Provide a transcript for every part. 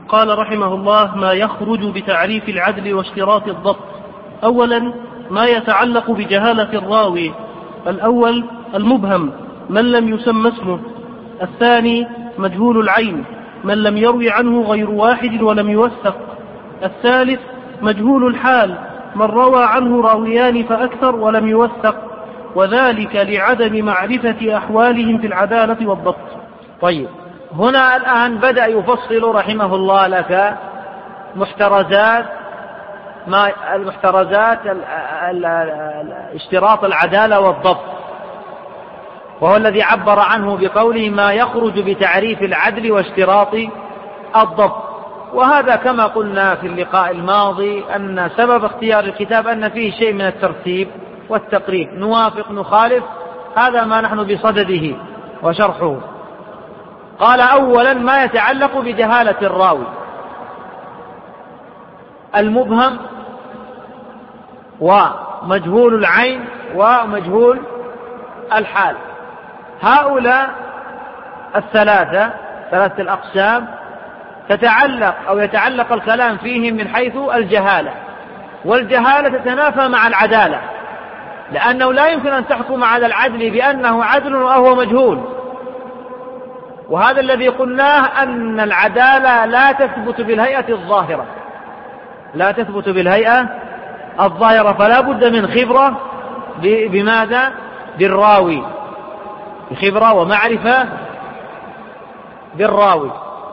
قال رحمه الله: ما يخرج بتعريف العدل واشتراط الضبط. أولا ما يتعلق بجهالة الراوي. الأول المبهم من لم يسمى اسمه. الثاني مجهول العين من لم يروي عنه غير واحد ولم يوثق. الثالث مجهول الحال من روى عنه راويان فأكثر ولم يوثق، وذلك لعدم معرفة أحوالهم في العدالة والضبط. طيب، هنا الآن بدأ يفصل رحمه الله لك المحترزات اشتراط العدالة والضبط، وهو الذي عبر عنه بقوله: ما يخرج بتعريف العدل واشتراط الضبط. وهذا كما قلنا في اللقاء الماضي أن سبب اختيار الكتاب أن فيه شيء من الترتيب والتقريب، نوافق نخالف، هذا ما نحن بصدده وشرحه. قال: أولا ما يتعلق بجهالة الراوي، المبهم ومجهول العين ومجهول الحال. هؤلاء ثلاثة الأقسام يتعلق الكلام فيهم من حيث الجهالة، والجهالة تتنافى مع العدالة، لأنه لا يمكن أن تحكم على العدل بأنه عدل وهو مجهول. وهذا الذي قلناه أن العدالة لا تثبت بالهيئة الظاهرة، فلا بد من خبرة بماذا؟ بالراوي، بخبرة ومعرفة بالراوي.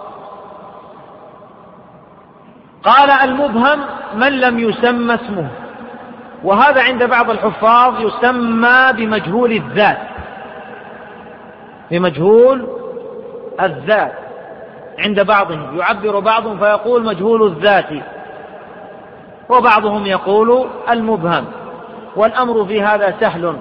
قال: المبهم من لم يسمى اسمه، وهذا عند بعض الحفاظ يسمى بمجهول الذات، عند بعضهم يعبر بعضهم فيقول مجهول الذات، وبعضهم يقول المبهم، والأمر في هذا سهل،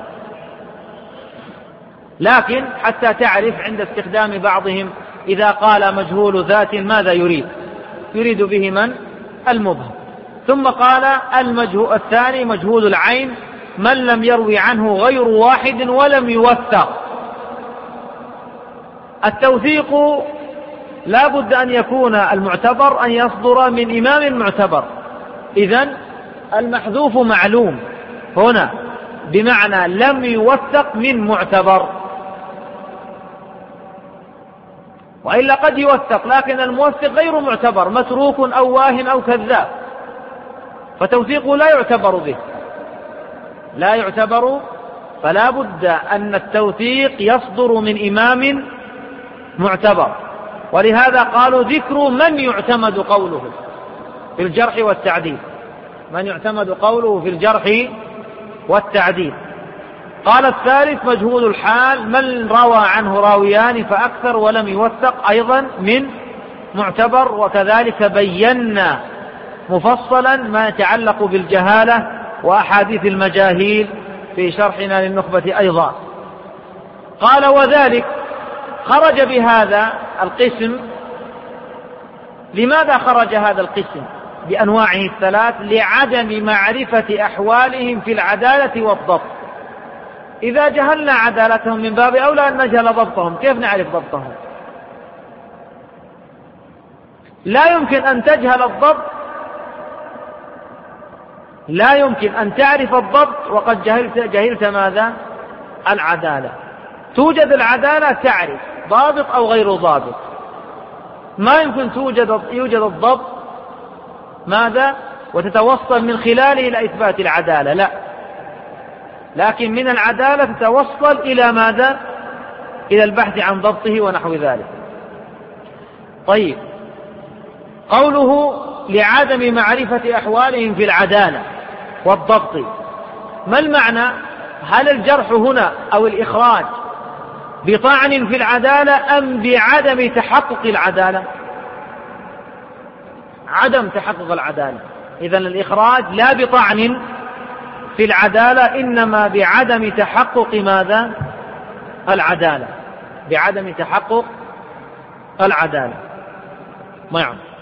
لكن حتى تعرف عند استخدام بعضهم إذا قال مجهول ذات ماذا يريد به من؟ المبهم. ثم قال: الثاني مجهول العين من لم يروي عنه غير واحد ولم يوثق. التوثيق لا بد أن يكون المعتبر أن يصدر من إمام معتبر، إذن المحذوف معلوم هنا بمعنى لم يوثق من معتبر، وإلا قد يوثق لكن الموثق غير معتبر، متروك أو واهن أو كذاب، فتوثيقه لا يعتبر، فلا بد أن التوثيق يصدر من إمام معتبر. ولهذا قالوا: ذكر من يعتمد قوله في الجرح والتعديل. قال: الثالث مجهول الحال من روى عنه راويان فأكثر ولم يوثق، أيضا من معتبر. وكذلك بينا مفصلا ما يتعلق بالجهالة وأحاديث المجاهيل في شرحنا للنخبة أيضا. قال: وذلك خرج بهذا القسم. لماذا خرج هذا القسم بأنواعه الثلاث؟ لعدم معرفة أحوالهم في العدالة والضبط. إذا جهلنا عدالتهم من باب أولى أن نجهل ضبطهم. كيف نعرف ضبطهم؟ لا يمكن أن تجهل الضبط، لا يمكن أن تعرف الضبط وقد جهلت ماذا؟ العدالة. توجد العدالة تعرف ضابط أو غير ضابط، ما يمكن يوجد الضبط ماذا؟ وتتوصل من خلاله إلى إثبات العدالة، لا، لكن من العدالة تتوصل إلى ماذا؟ إلى البحث عن ضبطه ونحو ذلك. طيب، قوله لعدم معرفة أحوالهم في العدالة والضبط، ما المعنى؟ هل الجرح هنا أو الإخراج بطعن في العدالة أم بعدم تحقق العدالة؟ عدم تحقق العدالة. إذن الإخراج لا بطعن في العدالة، إنما بعدم تحقق ماذا؟ العدالة، بعدم تحقق العدالة. ما يعني